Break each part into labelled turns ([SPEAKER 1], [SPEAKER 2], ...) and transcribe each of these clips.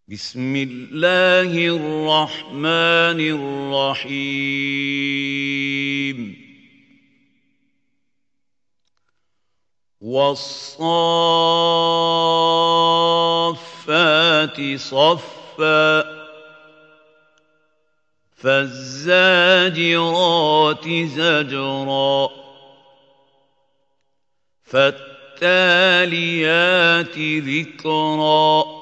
[SPEAKER 1] بسم الله الرحمن الرحيم والصافات صفا فالزاجرات زجرا فالتاليات ذكرا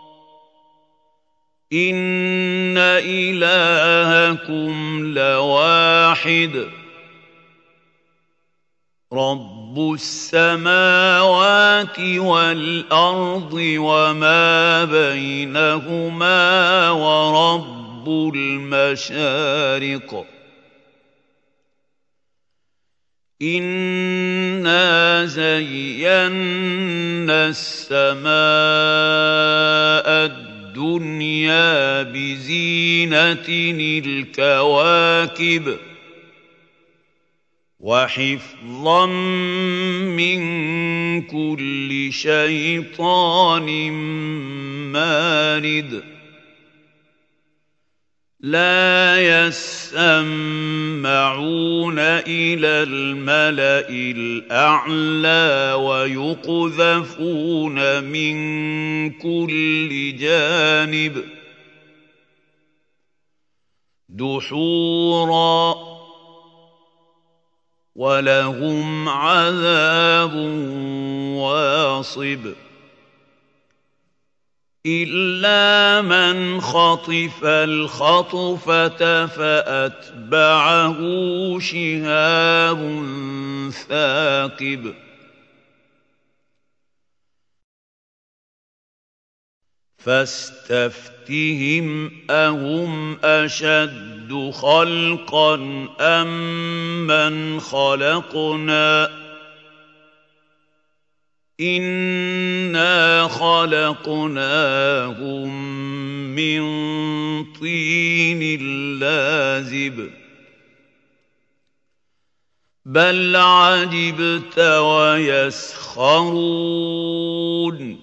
[SPEAKER 1] إن إلهكم لواحد رب السماوات والأرض وما بينهما ورب المشارق إنا زينا السماء الدنيا بزينة الكواكب وحفظا من كل شيطان مارد لا يسمعون إلى الملأ الأعلى ويقذفون من كل جانب دحورا ولهم عذاب واصب إلا من خطف الخطفة فأتبعه شهاب ثاقب فاستفتهم أهم أشد خلقا أم من خلقنا إنا خلقناهم من طين لازب بل عجبت ويسخرون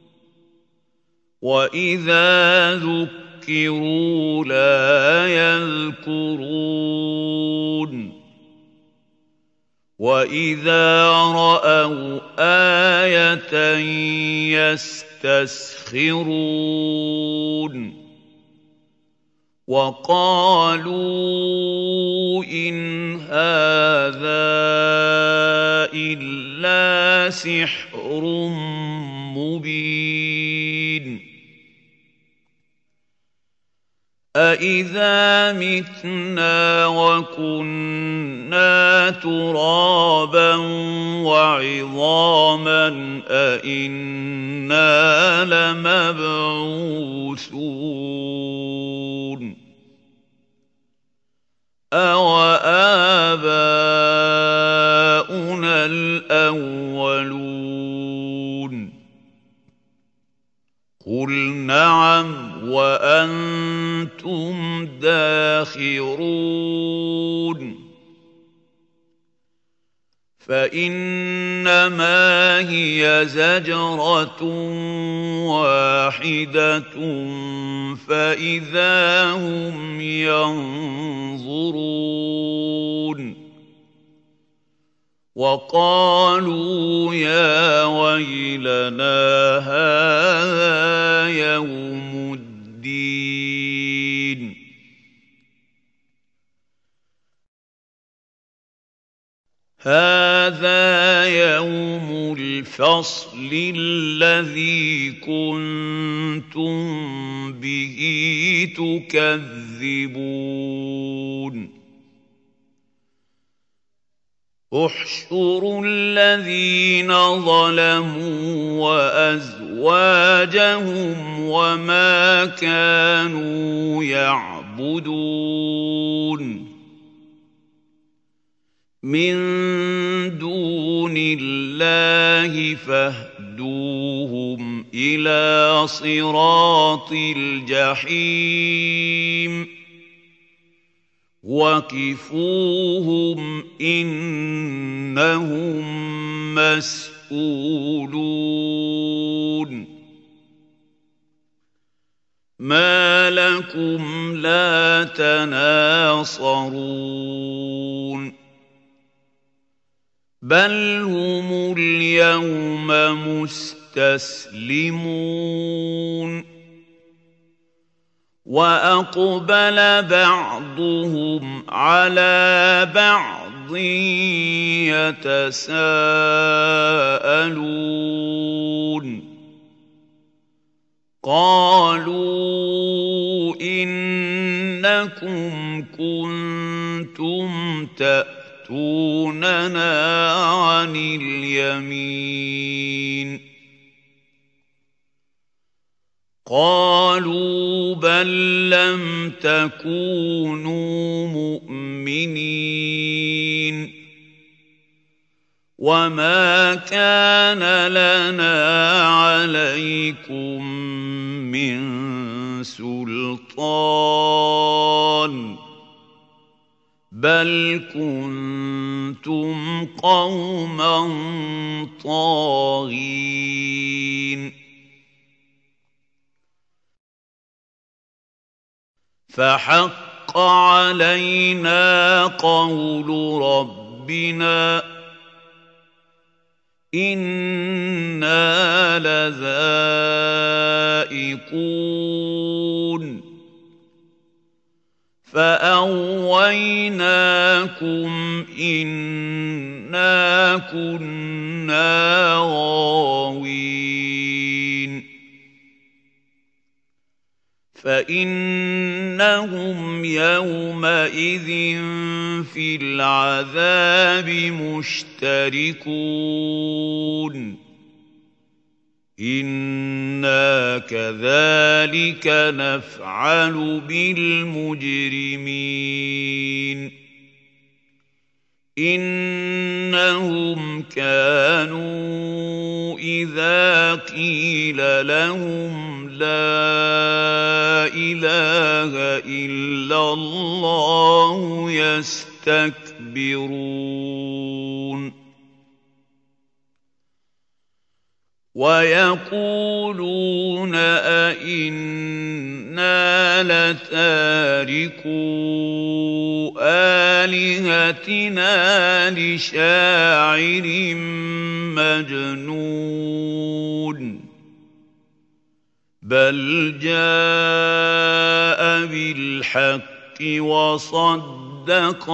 [SPEAKER 1] وإذا ذكروا لا يذكرون وإذا رأوا آية يستسخرون وقالوا إن هذا إلا سحر مبين أَإِذَا مِتْنَا وَكُنَّا تُرَابًا وَعِظَامًا أَإِنَّا لَمَبْعُوثُونَ أَوَآبَاؤُنَا الْأَوَّلُونَ قُلْ نَعَمْ وَأَنْتُمْ دَاخِرُونَ فَإِنَّمَا هِيَ زَجْرَةٌ وَاحِدَةٌ فَإِذَا هُمْ يَنظُرُونَ وَقَالُوا يَا وَيْلَنَا هَٰذَا يَوْمُ الدِّينِ هَٰذَا يَوْمُ الْفَصْلِ الَّذِي كُنتُم بِهِ تُكَذِّبُونَ احشروا الذين ظلموا وأزواجهم وما كانوا يعبدون من دون الله فاهدوهم إلى صراط الجحيم وقفوهم إنهم مسؤولون ما لكم لا تناصرون بل هم اليوم مستسلمون وأقبل بعضهم على بعض يتساءلون قالوا إنكم كنتم تأتوننا عن اليمين قالوا بل لم تكونوا مؤمنين وما كان لنا عليكم من سلطان بل كنتم قوما طاغين فحق علينا قول ربنا إنا لذائقون فأغويناكم إنا كنا غاوين فإنهم يومئذ في العذاب مشتركون إنا كذلك نفعل بالمجرمين إنهم كانوا إذا قيل لهم لا إله إلا الله يستكبرون ويقولون أئنا لتاركو آلهتنا لشاعر مجنون بل جاء بالحق وصدق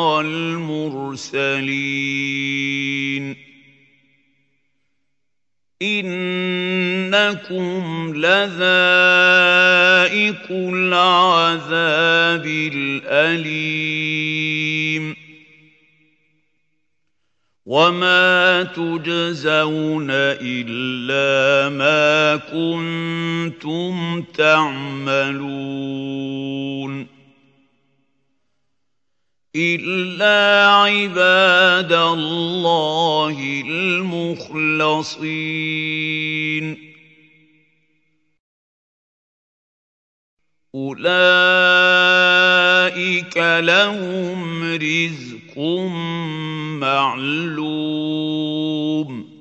[SPEAKER 1] المرسلين إنكم لذائق العذاب الأليم وما تجزون إلا ما كنتم تعملون إلا عباد الله المخلصين أولئك لهم رزق معلوم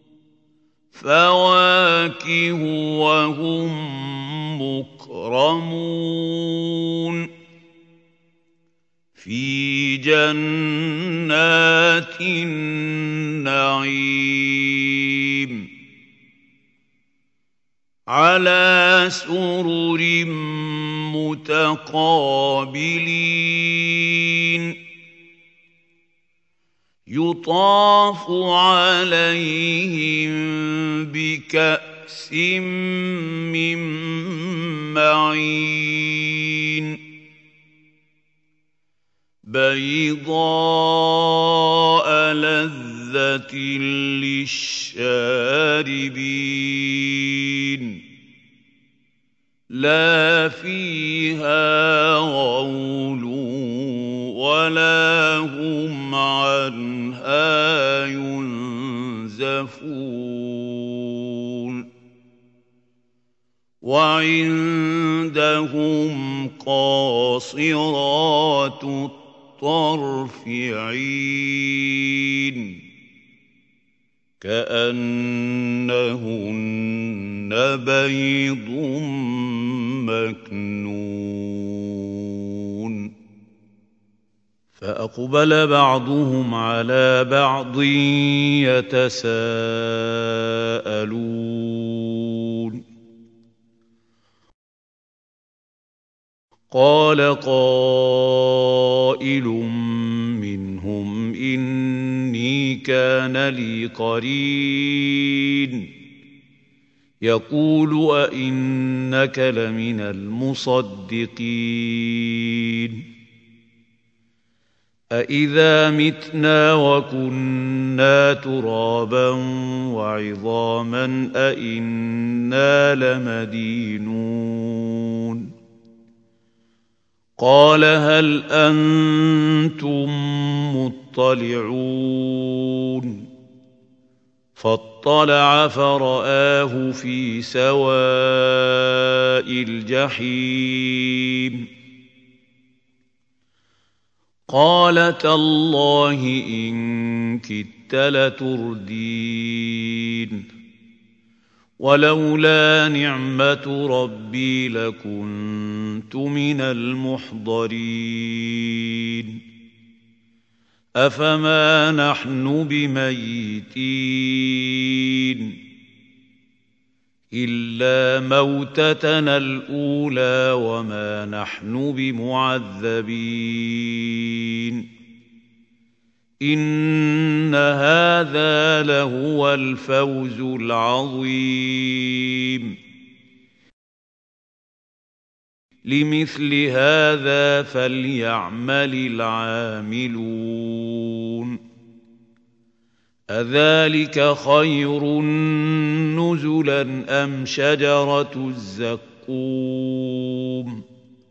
[SPEAKER 1] فواكه وهم مكرمون في جنات النعيم على سرر متقابلين يطاف عليهم بكأس من معين بيضاء لذة للشاربين لا فيها غول ولا هم عنها ينزفون وعندهم قاصرات الطرف عين كأنهن بيض مكنون فأقبل بعضهم على بعض يتساءلون قال قائل منهم إني كان لي قرين يقول أئنك لمن المصدقين أإذا متنا وكنا ترابا وعظاما أإنا لمدينون قال هل أنتم مطلعون فاطلع فرآه في سواء الجحيم قال تالله إن كدت لتردين ولولا نعمة ربي لكنت من المحضرين أفما نحن بميتين إلا موتتنا الأولى وما نحن بمعذبين إن هذا لهو الفوز العظيم لمثل هذا فليعمل العاملون أذلك خير نزلا أم شجرة الزقوم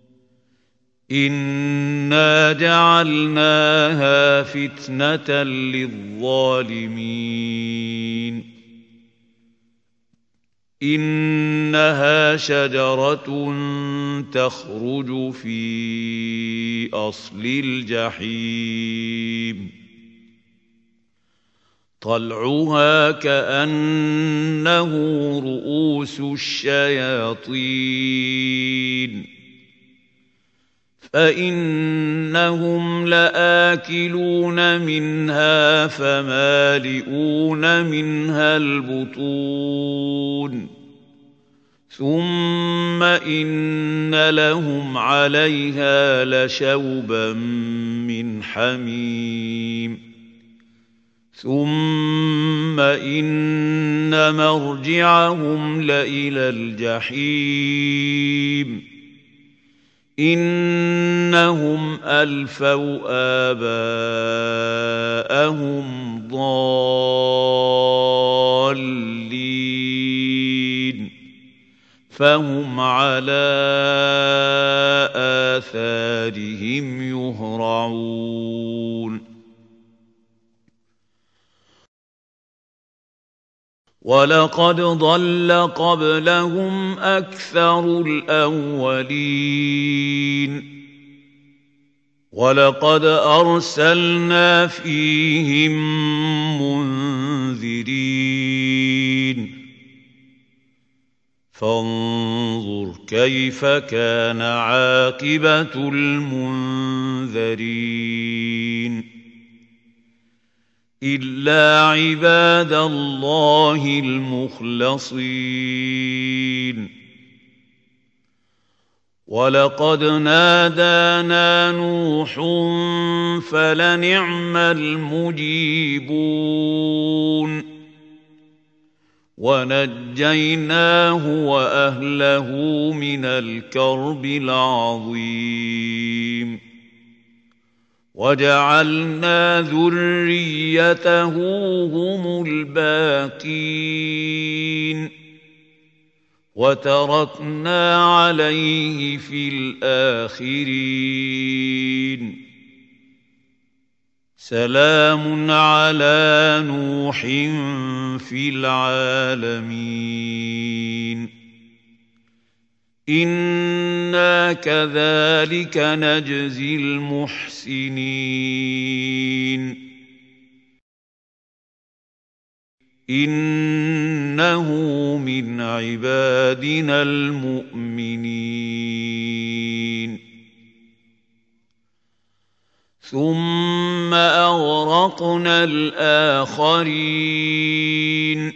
[SPEAKER 1] إنا جعلناها فتنة للظالمين إنها شجرة تخرج في أصل الجحيم طلعها كأنه رؤوس الشياطين فإنهم لآكلون منها فمالئون منها البطون ثم إن لهم عليها لشوبا من حميم ثم إن مرجعهم لإلى الجحيم إنهم ألفوا آباءهم ضالين فهم على آثارهم يهرعون ولقد ضل قبلهم أكثر الأولين ولقد أرسلنا فيهم منذرين فانظر كيف كان عاقبة المنذرين إلا عباد الله المخلصين ولقد نادانا نوح فلنعم المجيبون ونجيناه وأهله من الكرب العظيم وجعلنا ذريته هم الباقين وتركنا عليه في الآخرين سلام على نوح في العالمين إنا كذلك نجزي المحسنين إنه من عبادنا المؤمنين ثم أغرقنا الآخرين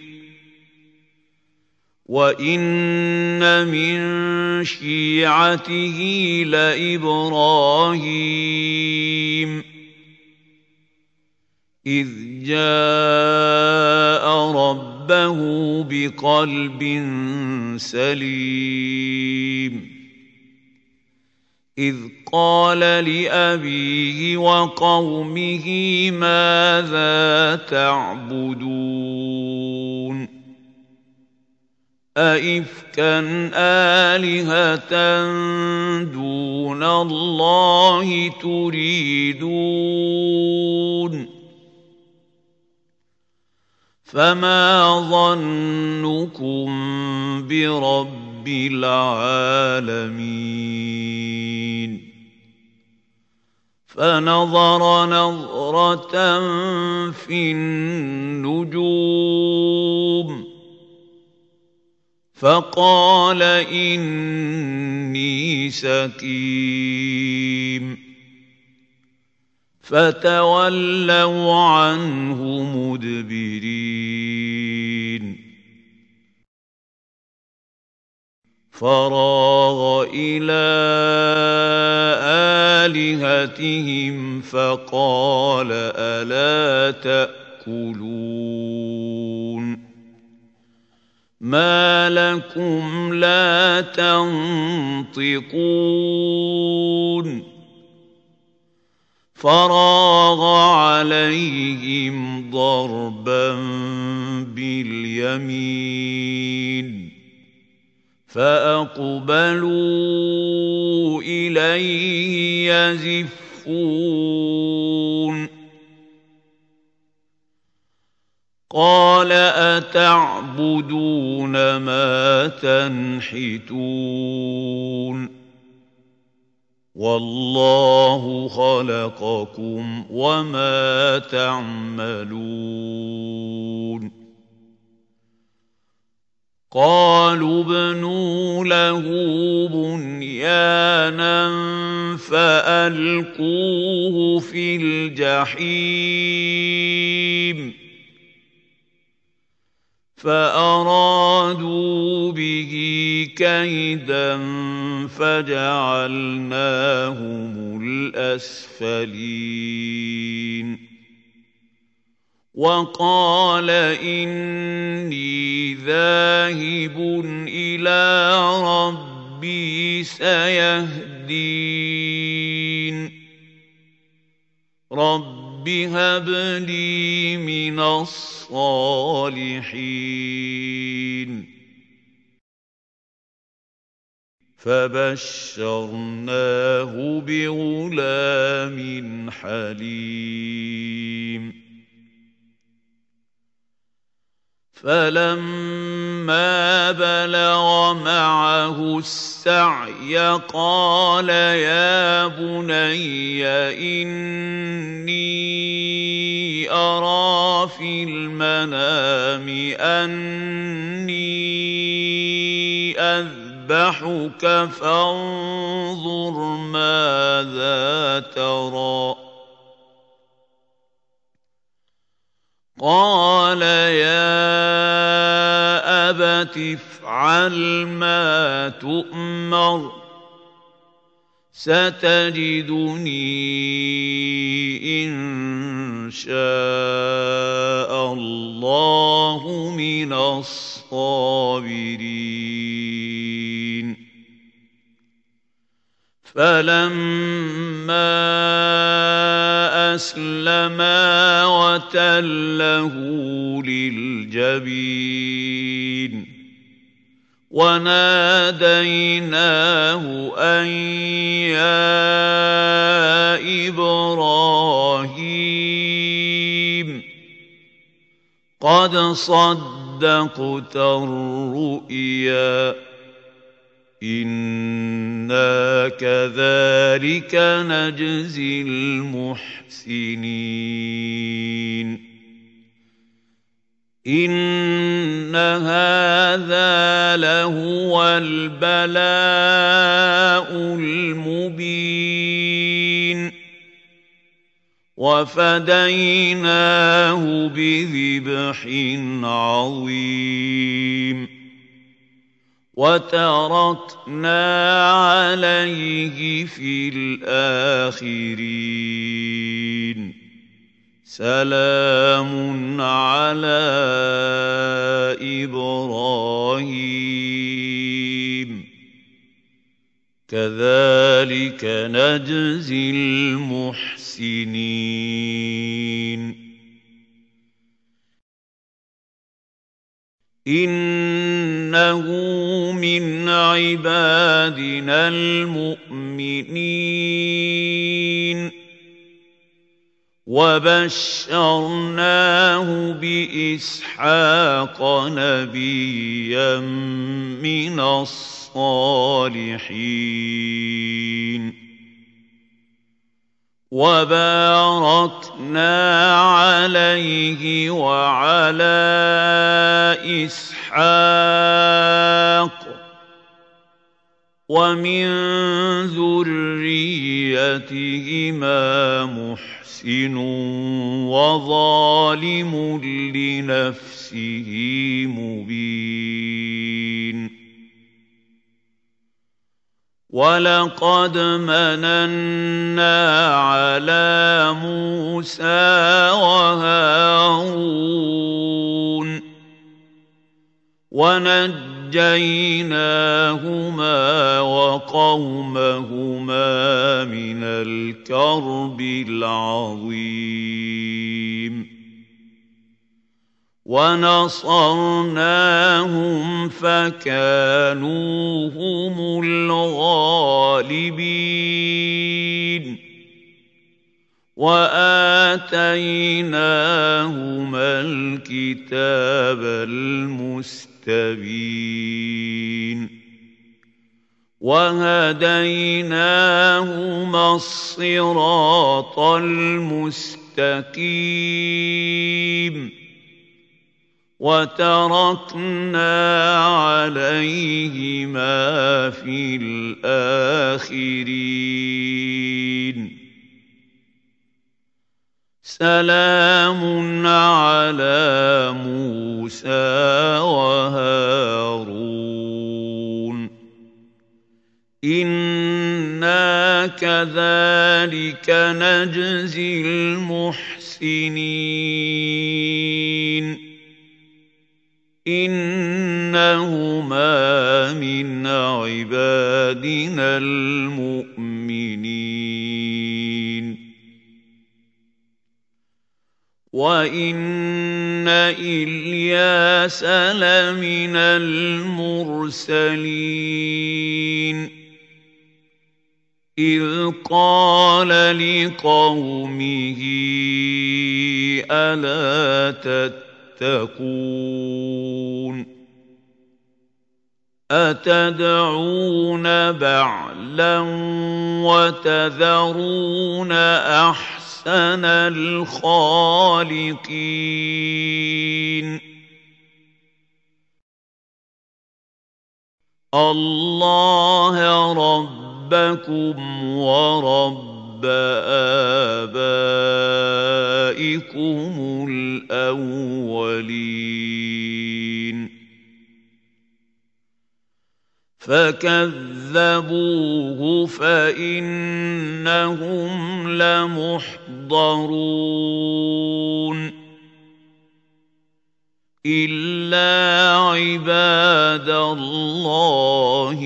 [SPEAKER 1] وإن من شيعته لإبراهيم إذ جاء ربه بقلب سليم إذ قال لأبيه وقومه ماذا تعبدون أئفكا آلهة دون الله تريدون فما ظنكم برب العالمين فنظر نظرة في النجوم فقال إني سقيم فتولوا عنه مدبرين فراغ إلى آلهتهم فقال ألا تأكلون ما لكم لا تنطقون فراغ عليهم ضربا باليمين فأقبلوا إليه يزفون قال أتعبدون ما تنحتون والله خلقكم وما تعملون قالوا ابنوا له بنيانا فألقوه في الجحيم فأرادوا به كيدا فجعلناهم الأسفلين وقال إني ذاهب إلى ربي سيهدين رب هب لي من الصالحين فبشرناه بغلام حليم فلما بلغ معه السعي قال يا بني إني أرى في المنام أني أذبحك فانظر ماذا ترى قال يا أبت افعل ما تؤمر ستجدني إن شاء الله من الصابرين فلما أسلما وتله للجبين وناديناه أن يا إبراهيم قد صدقت الرؤيا إنا كذلك نجزي المحسنين إن هذا لهو البلاء المبين وفديناه بذبح عظيم وتركنا عليه في الآخرين سلام على إبراهيم كذلك نجزي المحسنين إنه من عبادنا المؤمنين وبشرناه بإسحاق نبيا من الصالحين وباركنا عليه وعلى إسحاق ومن ذريتهما محسن وظالم لنفسه مبين ولقد مننا على موسى وهارون ونجيناهما وقومهما من الكرب العظيم ونصرناهم فكانوا هم الغالبين وآتيناهما الكتاب المستبين وهديناهما الصراط المستقيم وتركنا عليهما في الآخرين سلام على موسى وهارون إنا كذلك نجزي المحسنين إنهما من عبادنا المؤمنين وإن إلياس لمن المرسلين إذ قال لقومه ألا تتقون أتدعون بعلا وتذرون أحسن الخالقين الله ربكم ورب آبائكم الأولين فكذبوه فإنهم لمحضرون إلا عباد الله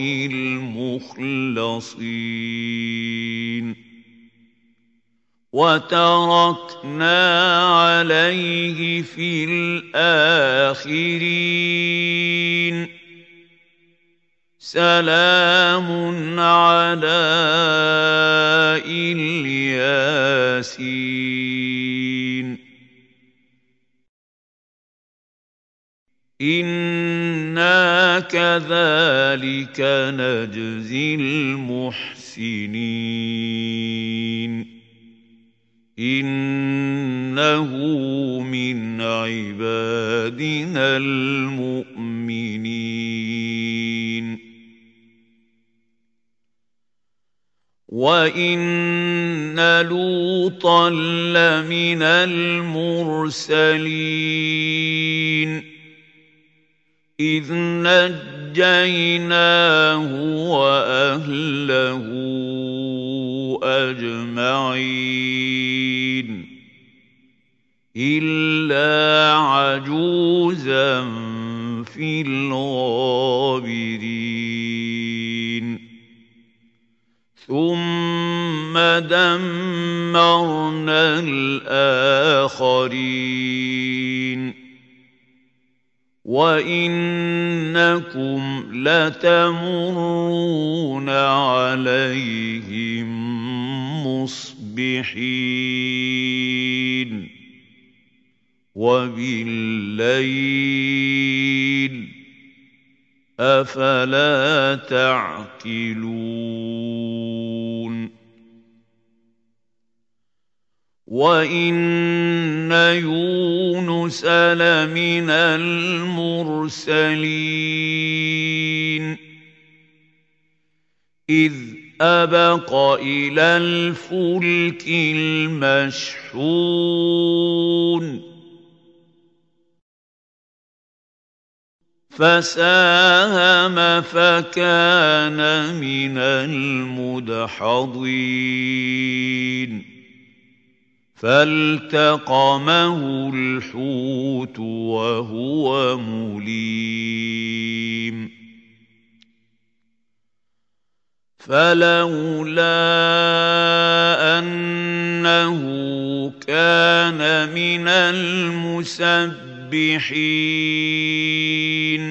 [SPEAKER 1] المخلصين وتركنا عليه في الآخرين سلام على الياسين إنا كذلك نجزي المحسنين إنه من عبادنا المؤمنين وَإِنَّ لُوطًا لَّمِنَ الْمُرْسَلِينَ إِذْ نَجَّيْنَاهُ وَأَهْلَهُ أَجْمَعِينَ إِلَّا عَجُوزًا فِي الْغَابِرِينَ ثُمَّ دَمَّرْنَا الْآخَرِينَ وَإِنَّكُمْ لَتَمُرُّونَ عَلَيْهِم مُّصْبِحِينَ وَبِاللَّيْلِ ۗ أَفَلَا تَعْقِلُونَ وَإِنَّ يُونُسَ لَمِنَ الْمُرْسَلِينَ إِذْ أَبَقَ إِلَى الْفُلْكِ الْمَشْحُونِ فَسَاهَمَ فَكَانَ مِنَ الْمُدْحَضِينَ فَالْتَقَمَهُ الْحُوتُ وَهُوَ مُلِيمٌ فَلَوْلَا أَنَّهُ كَانَ مِنَ الْمُسَبِّحِينَ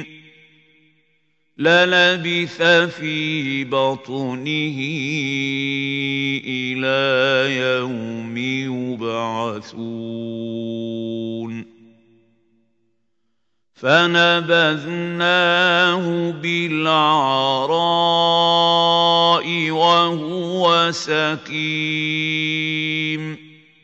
[SPEAKER 1] لَلَبِثَ فِي بَطْنِهِ إِلَىٰ يَوْمِ يُبْعَثُونَ فَنَبَذْنَاهُ بِالْعَرَاءِ وَهُوَ سَقِيمٌ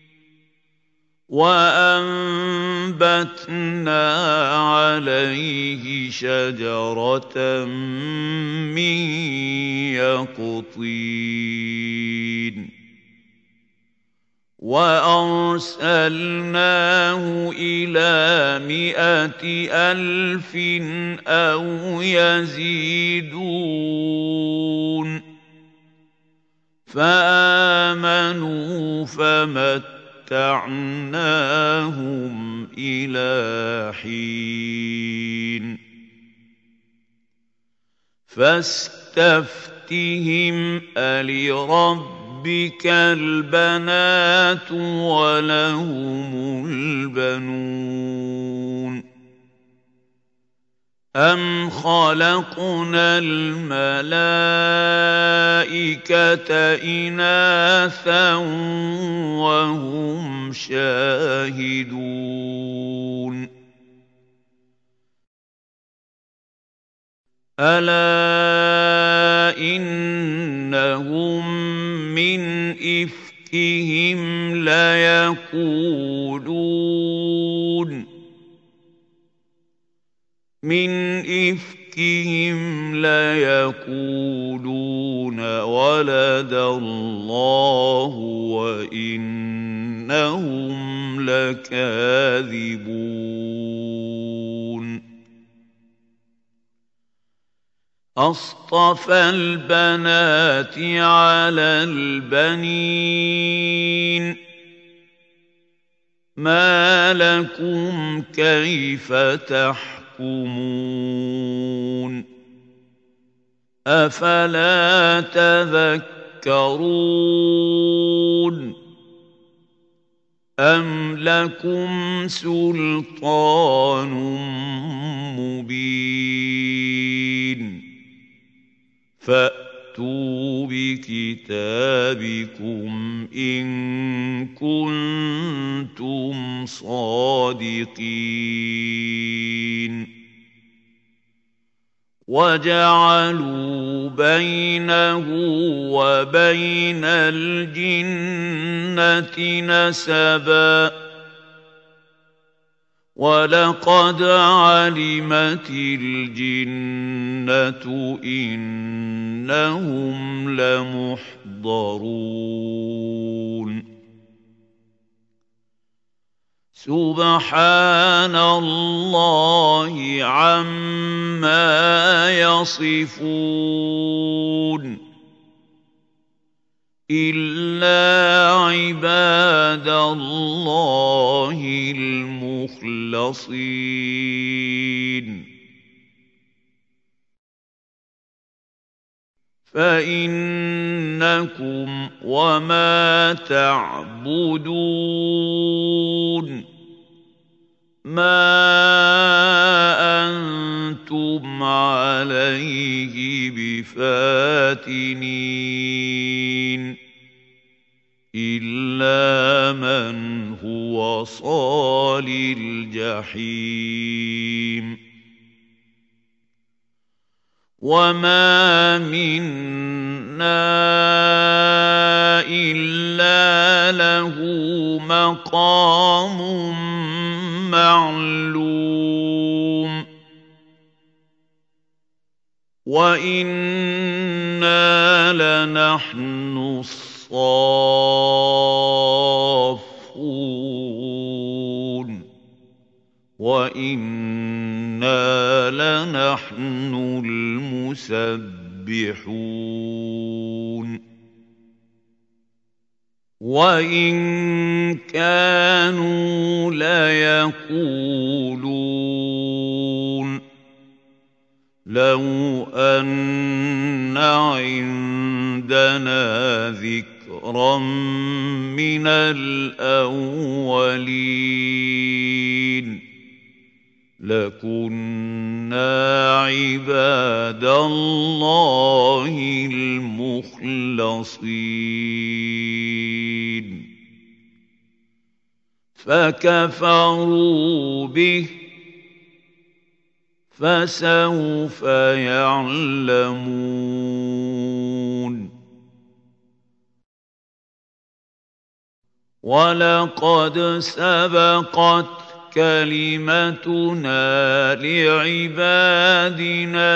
[SPEAKER 1] وَأَنبَتْنَا عَلَيْهِ شَجَرَةً مِّن يَقْطِينٍ وَأَرْسَلْنَاهُ إِلَىٰ 100,000 أَوْ يَزِيدُونَ فَآمَنُوا فَمَتَّعْنَاهُمْ إِلَىٰ حِينٍ فَاسْتَفْتِهِمْ أَلِرَبِّكَ الْبَنَاتُ وَلَهُمُ الْبَنُونَ أَمْ خَلَقْنَا الْمَلَائِكَةَ إِنَاثًا وَهُمْ شَاهِدُونَ أَلَا إِنَّهُم مِّنْ إِفْكِهِمْ لَيَقُولُونَ وَلَدَ اللَّهُ وَإِنَّهُمْ لَكَاذِبُونَ أَصْطَفَى الْبَنَاتِ عَلَى الْبَنِينَ مَا لَكُمْ كَيْفَ تَحْكُمُونَ أَفَلَا تَذَكَّرُونَ أَمْ لَكُمْ سُلْطَانٌ مُّبِينٌ فَأْتُوا بِكِتَابِكُمْ إِن كُنتُمْ صَادِقِينَ وَجَعَلُوا بَيْنَهُ وَبَيْنَ الْجِنَّةِ نَسَبًا وَلَقَدْ عَلِمَتِ الْجِنَّةُ إِنَّهُمْ إِنَّهُمْ لَمُحْضَرُونَ سُبْحَانَ اللَّهِ عَمَّا يَصِفُونَ إِلَّا عِبَادَ اللَّهِ الْمُخْلَصِينَ فَإِنَّكُمْ وَمَا تَعْبُدُونَ مَا أَنتُمْ عَلَيْهِ بِفَاتِنِينَ إِلَّا مَنْ هُوَ صَالِ الْجَحِيمِ وَمَا مِنَّا إِلَّا لَهُ مَقَامٌ مَّعْلُومٌ وَإِنَّا لَنَحْنُ الصَّافُّونَ وَإِنَّا لَنَحْنُ الْمُسَبِّحُونَ وَإِن كَانُوا لَيَقُولُونَ لَوْ أَنَّ عِندَنَا ذِكْرًا مِّنَ الْأَوَّلِينَ لَكُنَّا عِبَادَ اللَّهِ الْمُخْلَصِينَ فَكَفَرُوا بِهِ فَسَوْفَ يَعْلَمُونَ وَلَقَدْ سَبَقَتْ كَلِمَتُنَا لِعِبَادِنَا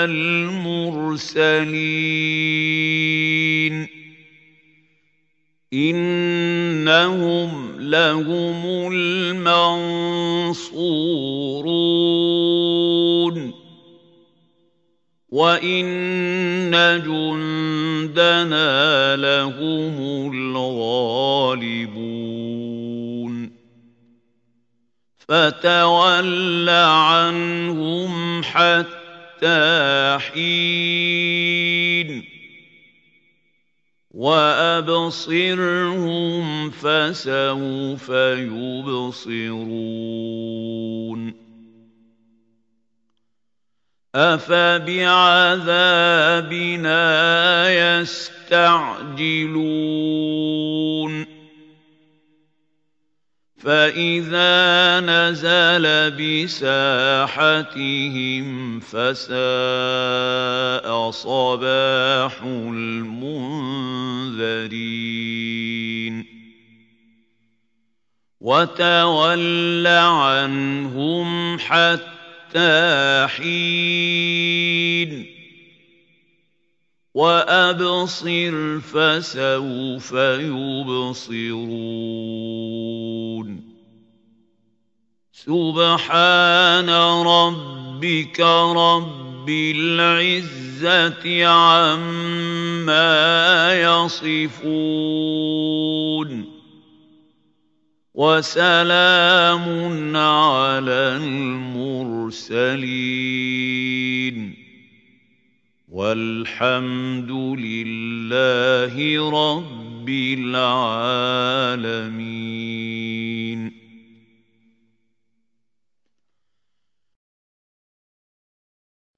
[SPEAKER 1] الْمُرْسَلِينَ إِنَّهُمْ لَهُمُ الْمَنصُورُونَ وَإِنَّ جُندَنَا لَهُمُ الْغَالِبُونَ فَتَوَلَّ عَنْهُمْ حَتَّىٰ حِينٍ وَأَبْصِرْهُمْ فَسَوْفَ يُبْصِرُونَ أَفَبِعَذَابِنَا يَسْتَعْجِلُونَ فَإِذَا نَزَلَ بِسَاحَتِهِمْ فَسَاءَ صَبَاحُ الْمُنذَرِينَ وَتَوَلَّ عَنْهُمْ حَتَّىٰ حِينٍ وَأَبْصِرْ فَسَوْفَ يُبْصِرُونَ سُبْحَانَ رَبِّكَ رَبِّ الْعِزَّةِ عَمَّا يَصِفُونَ وَسَلَامٌ عَلَى الْمُرْسَلِينَ وَالْحَمْدُ لِلَّهِ رَبِّ الْعَالَمِينَ